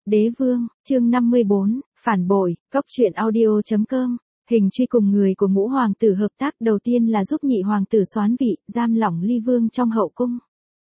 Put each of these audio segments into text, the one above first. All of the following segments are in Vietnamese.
Đế vương, chương 54, phản bội, góc truyện audio.com. Hình truy cùng người của ngũ hoàng tử hợp tác đầu tiên là giúp nhị hoàng tử soán vị, giam lỏng Ly Vương trong hậu cung.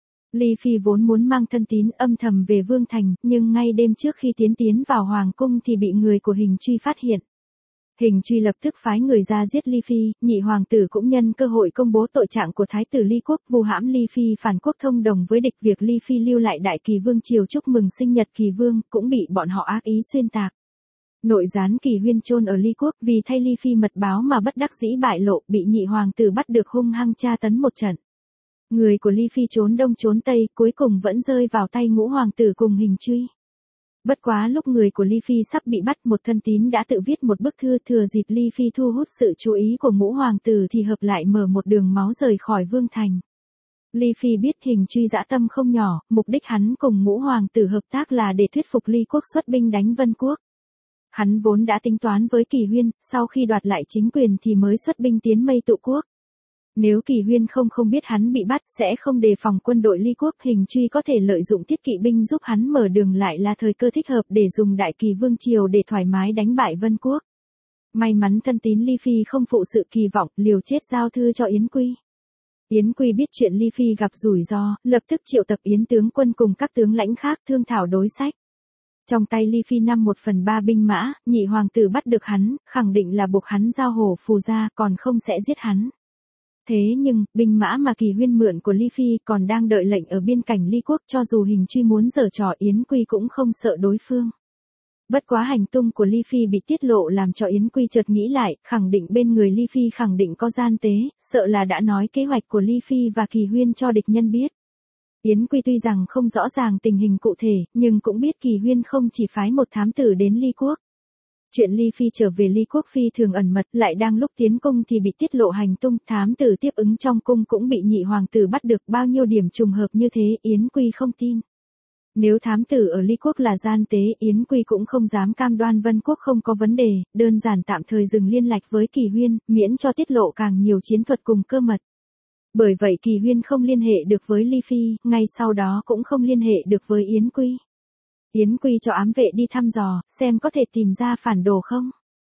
Ly Phi vốn muốn mang thân tín âm thầm về Vương Thành, nhưng ngay đêm trước khi tiến vào hoàng cung thì bị người của Hình truy phát hiện. Hình truy lập tức phái người ra giết Ly Phi, nhị hoàng tử cũng nhân cơ hội công bố tội trạng của thái tử Ly Quốc, vu hãm Ly Phi phản quốc thông đồng với địch, việc Ly Phi lưu lại Đại Kỳ Vương triều chúc mừng sinh nhật Kỳ Vương, cũng bị bọn họ ác ý xuyên tạc. Nội gián Kỳ Huyên chôn ở Ly Quốc, vì thay Ly Phi mật báo mà bất đắc dĩ bại lộ, bị nhị hoàng tử bắt được hung hăng tra tấn một trận. Người của Ly Phi trốn đông trốn tây, cuối cùng vẫn rơi vào tay ngũ hoàng tử cùng Hình truy. Bất quá lúc người của Ly Phi sắp bị bắt, một thân tín đã tự viết một bức thư, thừa dịp Ly Phi thu hút sự chú ý của ngũ hoàng tử thì hợp lại mở một đường máu rời khỏi Vương Thành. Ly Phi biết Hình truy dã tâm không nhỏ, mục đích hắn cùng ngũ hoàng tử hợp tác là để thuyết phục Ly Quốc xuất binh đánh Vân Quốc. Hắn vốn đã tính toán với Kỳ Huyên, sau khi đoạt lại chính quyền thì mới xuất binh tiến Mây Tụ Quốc. Nếu Kỳ Huyên không biết hắn bị bắt, sẽ không đề phòng quân đội Ly Quốc, Hình truy có thể lợi dụng thiết kỵ binh giúp hắn mở đường, lại là thời cơ thích hợp để dùng Đại Kỳ Vương triều để thoải mái đánh bại Vân Quốc. May mắn thân tín Ly Phi không phụ sự kỳ vọng, liều chết giao thư cho Yến Quy. Yến Quy biết chuyện Ly Phi gặp rủi ro, lập tức triệu tập Yến tướng quân cùng các tướng lãnh khác thương thảo đối sách. Trong tay Ly Phi 1/3 binh mã, nhị hoàng tử bắt được hắn, khẳng định là buộc hắn giao hổ phù ra, còn không sẽ giết hắn. Thế nhưng, binh mã mà Kỳ Huyên mượn của Ly Phi còn đang đợi lệnh ở biên cảnh Ly Quốc, cho dù Hình truy muốn giở trò Yến Quy cũng không sợ đối phương. Bất quá hành tung của Ly Phi bị tiết lộ làm cho Yến Quy chợt nghĩ lại, khẳng định bên người Ly Phi khẳng định có gian tế, sợ là đã nói kế hoạch của Ly Phi và Kỳ Huyên cho địch nhân biết. Yến Quy tuy rằng không rõ ràng tình hình cụ thể, nhưng cũng biết Kỳ Huyên không chỉ phái một thám tử đến Ly Quốc. Chuyện Ly Phi trở về Ly Quốc phi thường ẩn mật, lại đang lúc tiến cung thì bị tiết lộ hành tung, thám tử tiếp ứng trong cung cũng bị nhị hoàng tử bắt được, bao nhiêu điểm trùng hợp như thế, Yến Quy không tin. Nếu thám tử ở Ly Quốc là gian tế, Yến Quy cũng không dám cam đoan Vân Quốc không có vấn đề, đơn giản tạm thời dừng liên lạc với Kỳ Huyên, miễn cho tiết lộ càng nhiều chiến thuật cùng cơ mật. Bởi vậy Kỳ Huyên không liên hệ được với Ly Phi, ngay sau đó cũng không liên hệ được với Yến Quy. Yến Quy cho ám vệ đi thăm dò, xem có thể tìm ra phản đồ không.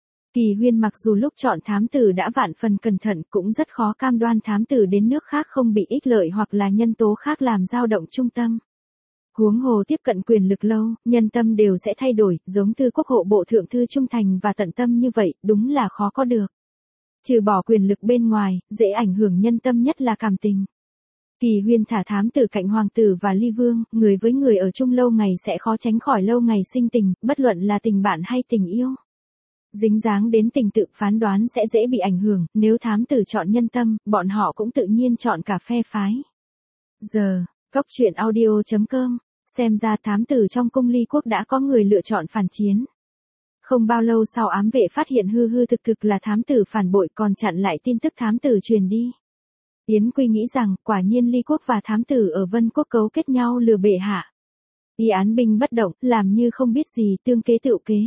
Kỳ Huyên mặc dù lúc chọn thám tử đã vạn phần cẩn thận, cũng rất khó cam đoan thám tử đến nước khác không bị ích lợi hoặc là nhân tố khác làm dao động trung tâm. Huống hồ tiếp cận quyền lực lâu, nhân tâm đều sẽ thay đổi, giống Thư Quốc hộ bộ thượng thư trung thành và tận tâm như vậy, đúng là khó có được. Trừ bỏ quyền lực bên ngoài, dễ ảnh hưởng nhân tâm nhất là cảm tình. Kỳ Huyên thả thám tử cạnh hoàng tử và Ly Vương, người với người ở chung lâu ngày sẽ khó tránh khỏi lâu ngày sinh tình, bất luận là tình bạn hay tình yêu. Dính dáng đến tình tự, phán đoán sẽ dễ bị ảnh hưởng, nếu thám tử chọn nhân tâm, bọn họ cũng tự nhiên chọn cả phe phái. Giờ, góc truyện audio.com, xem ra thám tử trong cung Ly Quốc đã có người lựa chọn phản chiến. Không bao lâu sau ám vệ phát hiện hư thực là thám tử phản bội, còn chặn lại tin tức thám tử truyền đi. Yến Quy nghĩ rằng, quả nhiên Ly Quốc và thám tử ở Vân Quốc cấu kết nhau lừa bệ hạ. Y án binh bất động, làm như không biết gì, tương kế tựu kế.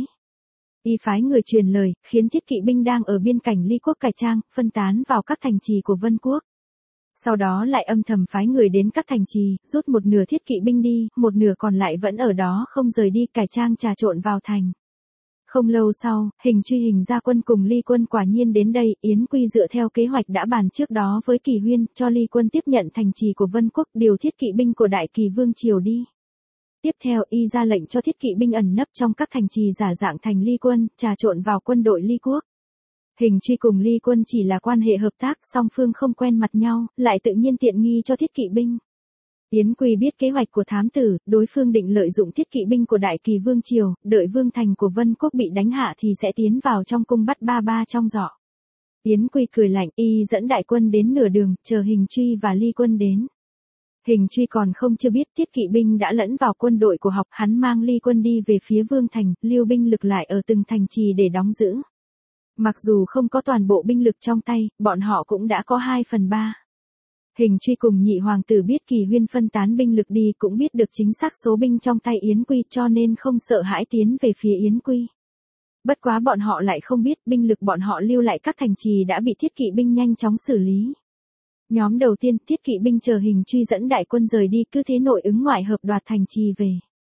Y phái người truyền lời, khiến thiết kỵ binh đang ở biên cảnh Ly Quốc cải trang, phân tán vào các thành trì của Vân Quốc. Sau đó lại âm thầm phái người đến các thành trì, rút một nửa thiết kỵ binh đi, một nửa còn lại vẫn ở đó không rời đi, cải trang trà trộn vào thành. Không lâu sau, Hình truy Hình gia quân cùng Ly quân quả nhiên đến đây, Yến Quy dựa theo kế hoạch đã bàn trước đó với Kỳ Huyên, cho Ly quân tiếp nhận thành trì của Vân Quốc, điều thiết kỵ binh của Đại Kỳ Vương triều đi. Tiếp theo, y ra lệnh cho thiết kỵ binh ẩn nấp trong các thành trì giả dạng thành Ly quân, trà trộn vào quân đội Ly Quốc. Hình truy cùng Ly quân chỉ là quan hệ hợp tác, song phương không quen mặt nhau, lại tự nhiên tiện nghi cho thiết kỵ binh. Yến Quy biết kế hoạch của thám tử, đối phương định lợi dụng thiết kỵ binh của Đại Kỳ Vương triều, đợi Vương thành của Vân Quốc bị đánh hạ thì sẽ tiến vào trong cung bắt ba trong giỏ. Yến Quy cười lạnh, y dẫn đại quân đến nửa đường, chờ Hình truy và Ly quân đến. Hình truy còn chưa biết thiết kỵ binh đã lẫn vào quân đội của học, hắn mang Ly quân đi về phía Vương thành, lưu binh lực lại ở từng thành trì để đóng giữ. Mặc dù không có toàn bộ binh lực trong tay, bọn họ cũng đã có 2/3. Hình truy cùng nhị hoàng tử biết Kỳ Huyên phân tán binh lực đi, cũng biết được chính xác số binh trong tay Yến Quy, cho nên không sợ hãi tiến về phía Yến Quy. Bất quá bọn họ lại không biết binh lực bọn họ lưu lại các thành trì đã bị thiết kỵ binh nhanh chóng xử lý. Nhóm đầu tiên, thiết kỵ binh chờ Hình truy dẫn đại quân rời đi, cứ thế nội ứng ngoại hợp đoạt thành trì về.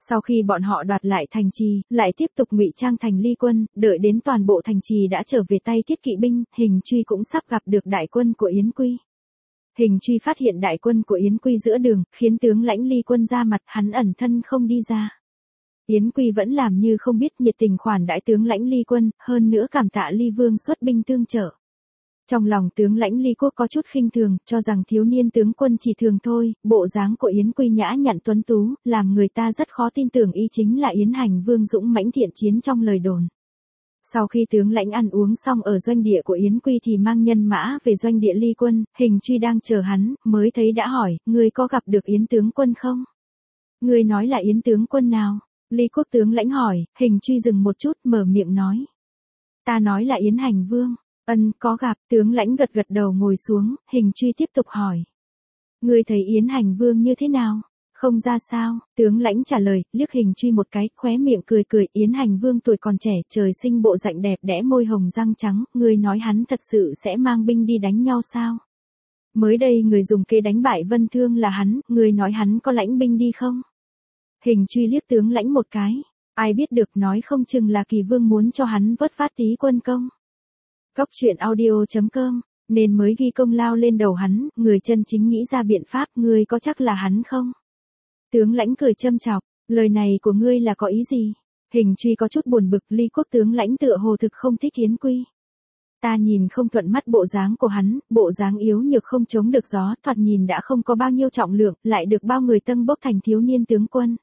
Sau khi bọn họ đoạt lại thành trì, lại tiếp tục ngụy trang thành ly quân, đợi đến toàn bộ thành trì đã trở về tay thiết kỵ binh, Hình Truy cũng sắp gặp được đại quân của Yến Quy. Hình Truy phát hiện đại quân của Yến Quy giữa đường, khiến tướng lãnh ly quân ra mặt, hắn ẩn thân không đi ra. Yến Quy vẫn làm như không biết, nhiệt tình khoản đãi tướng lãnh ly quân, hơn nữa cảm tạ ly vương xuất binh tương trợ. Trong lòng tướng lãnh ly quốc có chút khinh thường, cho rằng thiếu niên tướng quân chỉ thường thôi, bộ dáng của Yến Quy nhã nhặn tuấn tú, làm người ta rất khó tin tưởng y chính là Yến Hành Vương dũng mãnh thiện chiến trong lời đồn. Sau khi tướng lãnh ăn uống xong ở doanh địa của Yến Quy thì mang nhân mã về doanh địa ly quân, Hình Truy đang chờ hắn, mới thấy đã hỏi, ngươi có gặp được Yến tướng quân không? Ngươi nói là Yến tướng quân nào? Ly quốc tướng lãnh hỏi, Hình Truy dừng một chút mở miệng nói. Ta nói là Yến Hành Vương. Có gặp, tướng lãnh gật gật đầu ngồi xuống, Hình Truy tiếp tục hỏi. Ngươi thấy Yến Hành Vương như thế nào? Không ra sao, tướng lãnh trả lời, liếc Hình Truy một cái, khóe miệng cười cười, Yến Hành Vương tuổi còn trẻ, trời sinh bộ rạnh đẹp đẽ môi hồng răng trắng, ngươi nói hắn thật sự sẽ mang binh đi đánh nhau sao? Mới đây người dùng kế đánh bại Vân Thương là hắn, ngươi nói hắn có lãnh binh đi không? Hình Truy liếc tướng lãnh một cái, ai biết được, nói không chừng là Kỳ Vương muốn cho hắn vớt phát tí quân công. Góc truyện audio.com, nên mới ghi công lao lên đầu hắn, người chân chính nghĩ ra biện pháp, ngươi có chắc là hắn không? Tướng lãnh cười châm chọc, lời này của ngươi là có ý gì? Hình Truy có chút buồn bực, ly quốc tướng lãnh tựa hồ thực không thích Yến Quy. Ta nhìn không thuận mắt bộ dáng của hắn, bộ dáng yếu nhược không chống được gió, thoạt nhìn đã không có bao nhiêu trọng lượng, lại được bao người tâng bốc thành thiếu niên tướng quân.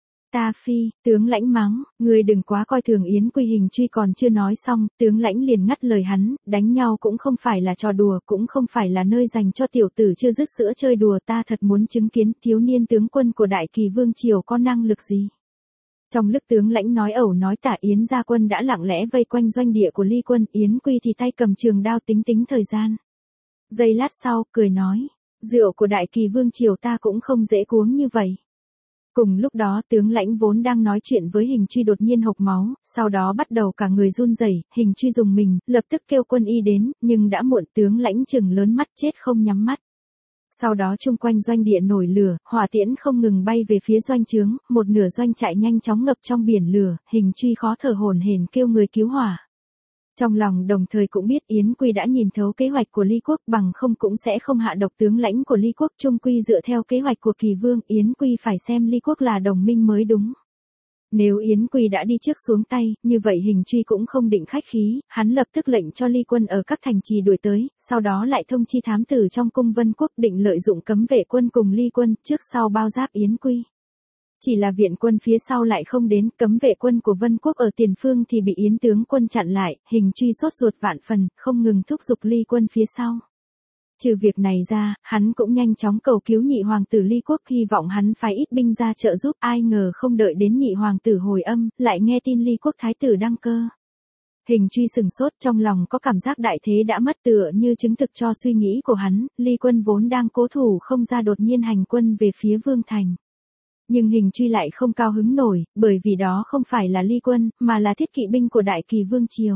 Ta phi, tướng lãnh mắng, ngươi đừng quá coi thường Yến Quy. Hình Truy còn chưa nói xong, tướng lãnh liền ngắt lời hắn, đánh nhau cũng không phải là trò đùa, cũng không phải là nơi dành cho tiểu tử chưa dứt sữa chơi đùa, ta thật muốn chứng kiến thiếu niên tướng quân của Đại Kỳ Vương Triều có năng lực gì. Trong lúc tướng lãnh nói ẩu nói tả, Yến gia quân đã lặng lẽ vây quanh doanh địa của ly quân, Yến Quy thì tay cầm trường đao tính thời gian. Giây lát sau, cười nói, rượu của Đại Kỳ Vương Triều ta cũng không dễ uống như vậy. Cùng lúc đó tướng lãnh vốn đang nói chuyện với Hình Truy đột nhiên hộc máu, sau đó bắt đầu cả người run rẩy, Hình Truy dùng mình, lập tức kêu quân y đến, nhưng đã muộn, tướng lãnh chừng lớn mắt chết không nhắm mắt. Sau đó chung quanh doanh địa nổi lửa, hỏa tiễn không ngừng bay về phía doanh trướng, một nửa doanh trại nhanh chóng ngập trong biển lửa, Hình Truy khó thở hổn hển kêu người cứu hỏa. Trong lòng đồng thời cũng biết Yến Quy đã nhìn thấu kế hoạch của ly quốc, bằng không cũng sẽ không hạ độc tướng lãnh của ly quốc, chung quy dựa theo kế hoạch của Kỳ Vương, Yến Quy phải xem ly quốc là đồng minh mới đúng. Nếu Yến Quy đã đi trước xuống tay, như vậy Hình Truy cũng không định khách khí, hắn lập tức lệnh cho ly quân ở các thành trì đuổi tới, sau đó lại thông chi thám tử trong cung Vân Quốc định lợi dụng cấm vệ quân cùng ly quân, trước sau bao giáp Yến Quy. Chỉ là viện quân phía sau lại không đến, cấm vệ quân của Vân Quốc ở tiền phương thì bị Yến tướng quân chặn lại, Hình Truy sốt ruột vạn phần, không ngừng thúc giục ly quân phía sau. Trừ việc này ra, hắn cũng nhanh chóng cầu cứu nhị hoàng tử ly quốc, hy vọng hắn phái ít binh ra trợ giúp, ai ngờ không đợi đến nhị hoàng tử hồi âm, lại nghe tin ly quốc thái tử đăng cơ. Hình Truy sừng sốt, trong lòng có cảm giác đại thế đã mất, tựa như chứng thực cho suy nghĩ của hắn, ly quân vốn đang cố thủ không ra đột nhiên hành quân về phía Vương Thành. Nhưng Hình Truy lại không cao hứng nổi, bởi vì đó không phải là ly quân, mà là thiết kỵ binh của Đại Kỳ Vương Triều.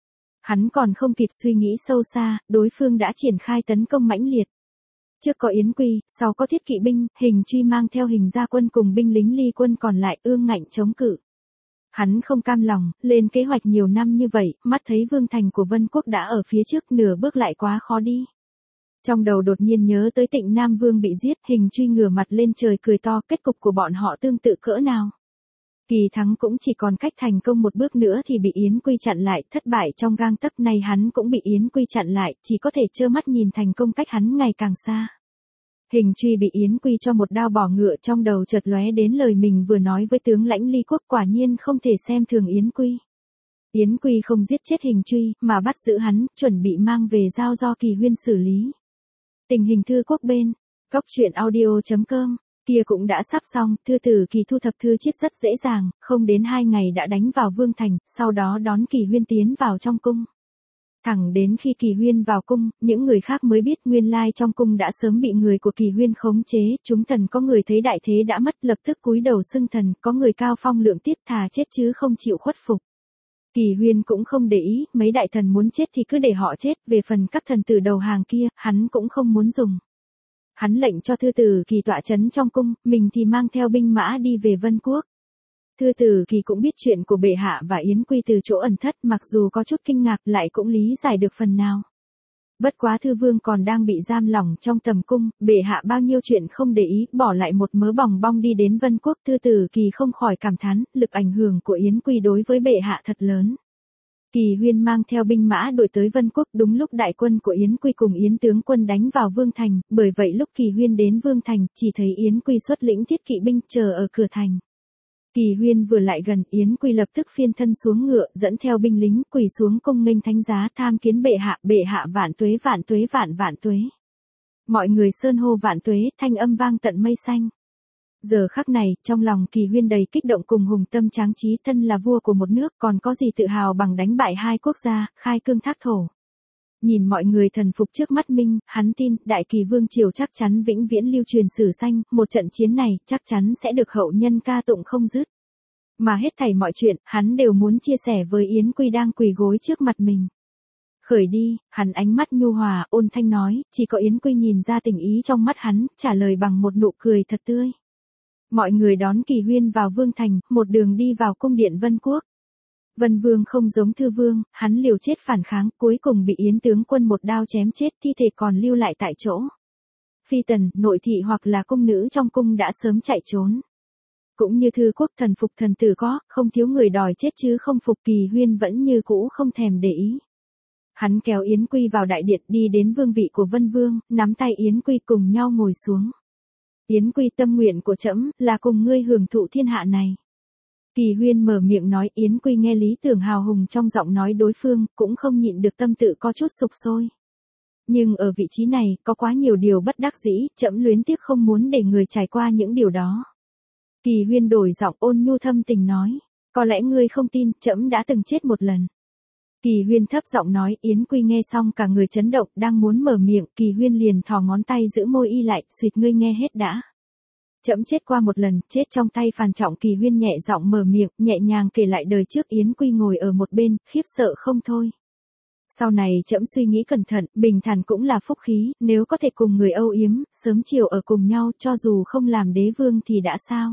Hắn còn không kịp suy nghĩ sâu xa, đối phương đã triển khai tấn công mãnh liệt. Trước có Yến Quy, sau có thiết kỵ binh, Hình Truy mang theo Hình gia quân cùng binh lính ly quân còn lại ương ngạnh chống cự. Hắn không cam lòng, lên kế hoạch nhiều năm như vậy, mắt thấy Vương Thành của Vân Quốc đã ở phía trước, nửa bước lại quá khó đi. Trong đầu đột nhiên nhớ tới Tịnh Nam Vương bị giết, Hình Truy ngửa mặt lên trời cười to, kết cục của bọn họ tương tự cỡ nào. Kỳ thắng cũng chỉ còn cách thành công một bước nữa thì bị Yến Quy chặn lại, thất bại trong gang tấc, này hắn cũng bị Yến Quy chặn lại, chỉ có thể trơ mắt nhìn thành công cách hắn ngày càng xa. Hình Truy bị Yến Quy cho một đao bỏ ngựa, trong đầu chợt lóe đến lời mình vừa nói với tướng lãnh ly quốc, quả nhiên không thể xem thường Yến Quy. Yến Quy không giết chết Hình Truy, mà bắt giữ hắn, chuẩn bị mang về giao do Kỳ Huyên xử lý. Tình hình thư quốc bên, góc truyện audio.com, kia cũng đã sắp xong, thư tử Kỳ thu thập thư chiết rất dễ dàng, không đến 2 ngày đã đánh vào Vương Thành, sau đó đón Kỳ Huyên tiến vào trong cung. Thẳng đến khi Kỳ Huyên vào cung, những người khác mới biết nguyên lai trong cung đã sớm bị người của Kỳ Huyên khống chế, chúng thần có người thấy đại thế đã mất lập tức cúi đầu xưng thần, có người cao phong lượng tiết thà chết chứ không chịu khuất phục. Kỳ Huyên cũng không để ý, mấy đại thần muốn chết thì cứ để họ chết, về phần các thần tử đầu hàng kia, hắn cũng không muốn dùng. Hắn lệnh cho thư tử Kỳ tọa chấn trong cung, mình thì mang theo binh mã đi về Vân Quốc. Thư Tử Kỳ cũng biết chuyện của bệ hạ và Yến Quy từ chỗ ẩn thất, mặc dù có chút kinh ngạc lại cũng lý giải được phần nào. Bất quá Thư Vương còn đang bị giam lỏng trong tầm cung, bệ hạ bao nhiêu chuyện không để ý, bỏ lại một mớ bòng bong đi đến Vân Quốc. Thư Tử Kỳ không khỏi cảm thán, lực ảnh hưởng của Yến Quy đối với bệ hạ thật lớn. Kỳ Huyên mang theo binh mã đuổi tới Vân Quốc đúng lúc đại quân của Yến Quy cùng Yến tướng quân đánh vào Vương Thành, bởi vậy lúc Kỳ Huyên đến Vương Thành, chỉ thấy Yến Quy xuất lĩnh thiết kỵ binh chờ ở cửa thành. Kỳ Huyên vừa lại gần, Yến Quy lập tức phiên thân xuống ngựa, dẫn theo binh lính, quỳ xuống cung nghênh thánh giá, tham kiến bệ hạ vạn tuế vạn tuế vạn vạn tuế. Mọi người sơn hô vạn tuế, thanh âm vang tận mây xanh. Giờ khắc này, trong lòng Kỳ Huyên đầy kích động cùng hùng tâm tráng trí, thân là vua của một nước, còn có gì tự hào bằng đánh bại hai quốc gia, khai cương thác thổ. Nhìn mọi người thần phục trước mắt mình, hắn tin, Đại Kỳ Vương triều chắc chắn vĩnh viễn lưu truyền sử xanh, một trận chiến này, chắc chắn sẽ được hậu nhân ca tụng không dứt. Mà hết thảy mọi chuyện, hắn đều muốn chia sẻ với Yến Quy đang quỳ gối trước mặt mình. Khởi đi, hắn ánh mắt nhu hòa, ôn thanh nói, chỉ có Yến Quy nhìn ra tình ý trong mắt hắn, trả lời bằng một nụ cười thật tươi. Mọi người đón Kỳ Huyên vào Vương Thành, một đường đi vào cung điện Vân Quốc. Vân Vương không giống Thư Vương, hắn liều chết phản kháng, cuối cùng bị Yến tướng quân một đao chém chết, thi thể còn lưu lại tại chỗ. Phi tần, nội thị hoặc là cung nữ trong cung đã sớm chạy trốn. Cũng như Thư Quốc thần phục thần tử có, không thiếu người đòi chết chứ không phục. Kỳ Huyên vẫn như cũ không thèm để ý. Hắn kéo Yến Quy vào đại điện đi đến vương vị của Vân Vương, nắm tay Yến Quy cùng nhau ngồi xuống. Yến Quy, tâm nguyện của trẫm là cùng ngươi hưởng thụ thiên hạ này. Kỳ Huyên mở miệng nói. Yến Quy nghe lý tưởng hào hùng trong giọng nói đối phương, cũng không nhịn được tâm tự có chút sục sôi. Nhưng ở vị trí này, có quá nhiều điều bất đắc dĩ, trẫm luyến tiếc không muốn để người trải qua những điều đó. Kỳ Huyên đổi giọng ôn nhu thâm tình nói, có lẽ ngươi không tin, trẫm đã từng chết một lần. Kỳ Huyên thấp giọng nói. Yến Quy nghe xong cả người chấn động, đang muốn mở miệng, Kỳ Huyên liền thò ngón tay giữ môi y lại, suýt, ngươi nghe hết đã. Trẫm chết qua một lần, chết trong tay Phàn Trọng. Kỳ Huyên nhẹ giọng mở miệng, nhẹ nhàng kể lại đời trước. Yến Quy ngồi ở một bên, khiếp sợ không thôi. Sau này trẫm suy nghĩ cẩn thận, bình thản cũng là phúc khí, nếu có thể cùng người âu yếm, sớm chiều ở cùng nhau, cho dù không làm đế vương thì đã sao.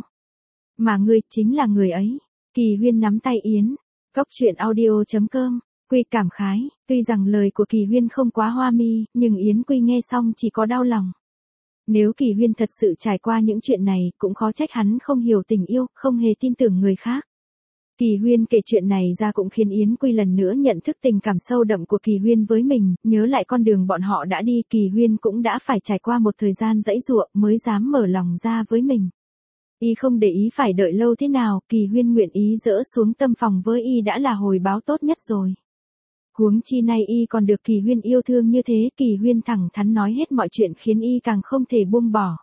Mà ngươi, chính là người ấy. Kỳ Huyên nắm tay Yến. Cốc truyện audio.com. Quy cảm khái, tuy rằng lời của Kỳ Huyên không quá hoa mi, nhưng Yến Quy nghe xong chỉ có đau lòng. Nếu Kỳ Huyên thật sự trải qua những chuyện này, cũng khó trách hắn không hiểu tình yêu, không hề tin tưởng người khác. Kỳ Huyên kể chuyện này ra cũng khiến Yến Quy lần nữa nhận thức tình cảm sâu đậm của Kỳ Huyên với mình, nhớ lại con đường bọn họ đã đi, Kỳ Huyên cũng đã phải trải qua một thời gian giãy giụa mới dám mở lòng ra với mình. Y không để ý phải đợi lâu thế nào, Kỳ Huyên nguyện ý dỡ xuống tâm phòng với Y đã là hồi báo tốt nhất rồi. Huống chi nay Y còn được Kỳ Huyên yêu thương như thế, Kỳ Huyên thẳng thắn nói hết mọi chuyện khiến Y càng không thể buông bỏ.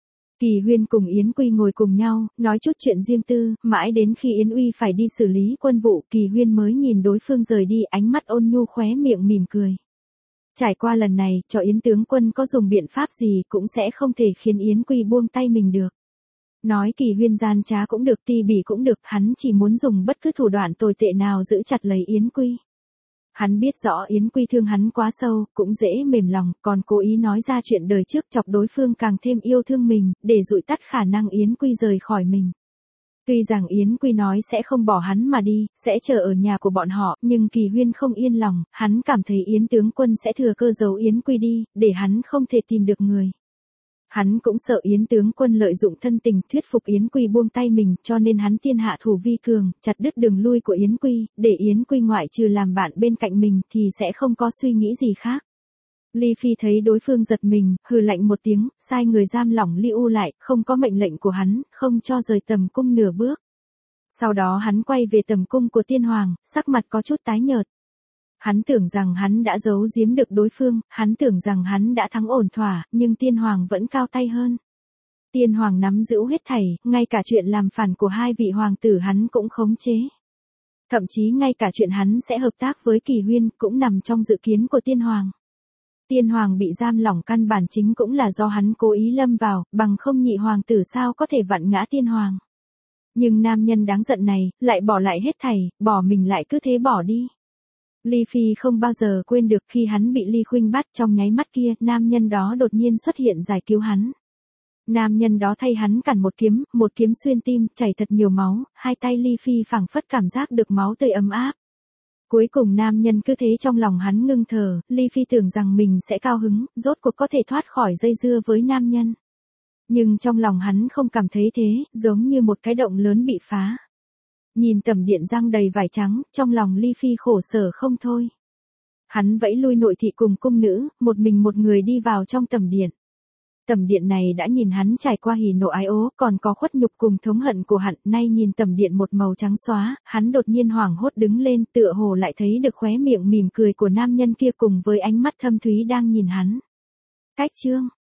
Kỳ Huyên cùng Yến Quy ngồi cùng nhau, nói chút chuyện riêng tư, mãi đến khi Yến Uy phải đi xử lý quân vụ, Kỳ Huyên mới nhìn đối phương rời đi, ánh mắt ôn nhu, khóe miệng mỉm cười. Trải qua lần này, cho Yến tướng quân có dùng biện pháp gì cũng sẽ không thể khiến Yến Quy buông tay mình được. Nói Kỳ Huyên gian trá cũng được, ti bỉ cũng được, hắn chỉ muốn dùng bất cứ thủ đoạn tồi tệ nào giữ chặt lấy Yến Quy. Hắn biết rõ Yến Quy thương hắn quá sâu, cũng dễ mềm lòng, còn cố ý nói ra chuyện đời trước chọc đối phương càng thêm yêu thương mình, để dụi tắt khả năng Yến Quy rời khỏi mình. Tuy rằng Yến Quy nói sẽ không bỏ hắn mà đi, sẽ chờ ở nhà của bọn họ, nhưng Kỳ Huyên không yên lòng, hắn cảm thấy Yến tướng quân sẽ thừa cơ giấu Yến Quy đi, để hắn không thể tìm được người. Hắn cũng sợ Yến tướng quân lợi dụng thân tình thuyết phục Yến Quy buông tay mình, cho nên hắn tiên hạ thủ vi cường, chặt đứt đường lui của Yến Quy, để Yến Quy ngoại trừ làm bạn bên cạnh mình thì sẽ không có suy nghĩ gì khác. Ly Phi thấy đối phương giật mình, hừ lạnh một tiếng, sai người giam lỏng Ly U lại, không có mệnh lệnh của hắn, không cho rời tầm cung nửa bước. Sau đó hắn quay về tầm cung của tiên hoàng, sắc mặt có chút tái nhợt. Hắn tưởng rằng hắn đã giấu giếm được đối phương, hắn tưởng rằng hắn đã thắng ổn thỏa, nhưng tiên hoàng vẫn cao tay hơn. Tiên hoàng nắm giữ hết thảy, ngay cả chuyện làm phản của hai vị hoàng tử hắn cũng khống chế. Thậm chí ngay cả chuyện hắn sẽ hợp tác với Kỳ Huyên cũng nằm trong dự kiến của tiên hoàng. Tiên hoàng bị giam lỏng căn bản chính cũng là do hắn cố ý lâm vào, bằng không nhị hoàng tử sao có thể vặn ngã tiên hoàng. Nhưng nam nhân đáng giận này, lại bỏ lại hết thảy, bỏ mình lại cứ thế bỏ đi. Ly Phi không bao giờ quên được khi hắn bị Ly Khuynh bắt, trong nháy mắt kia, nam nhân đó đột nhiên xuất hiện giải cứu hắn. Nam nhân đó thay hắn cản một kiếm xuyên tim, chảy thật nhiều máu, hai tay Ly Phi phảng phất cảm giác được máu tươi ấm áp. Cuối cùng nam nhân cứ thế trong lòng hắn ngưng thở, Ly Phi tưởng rằng mình sẽ cao hứng, rốt cuộc có thể thoát khỏi dây dưa với nam nhân. Nhưng trong lòng hắn không cảm thấy thế, giống như một cái động lớn bị phá. Nhìn tầm điện răng đầy vải trắng, trong lòng Ly Phi khổ sở không thôi. Hắn vẫy lui nội thị cùng cung nữ, một mình một người đi vào trong tầm điện. Tầm điện này đã nhìn hắn trải qua hỉ nộ ái ố, còn có khuất nhục cùng thống hận của hắn, nay nhìn tầm điện một màu trắng xóa, hắn đột nhiên hoảng hốt đứng lên, tựa hồ lại thấy được khóe miệng mỉm cười của nam nhân kia cùng với ánh mắt thâm thúy đang nhìn hắn. Cách chương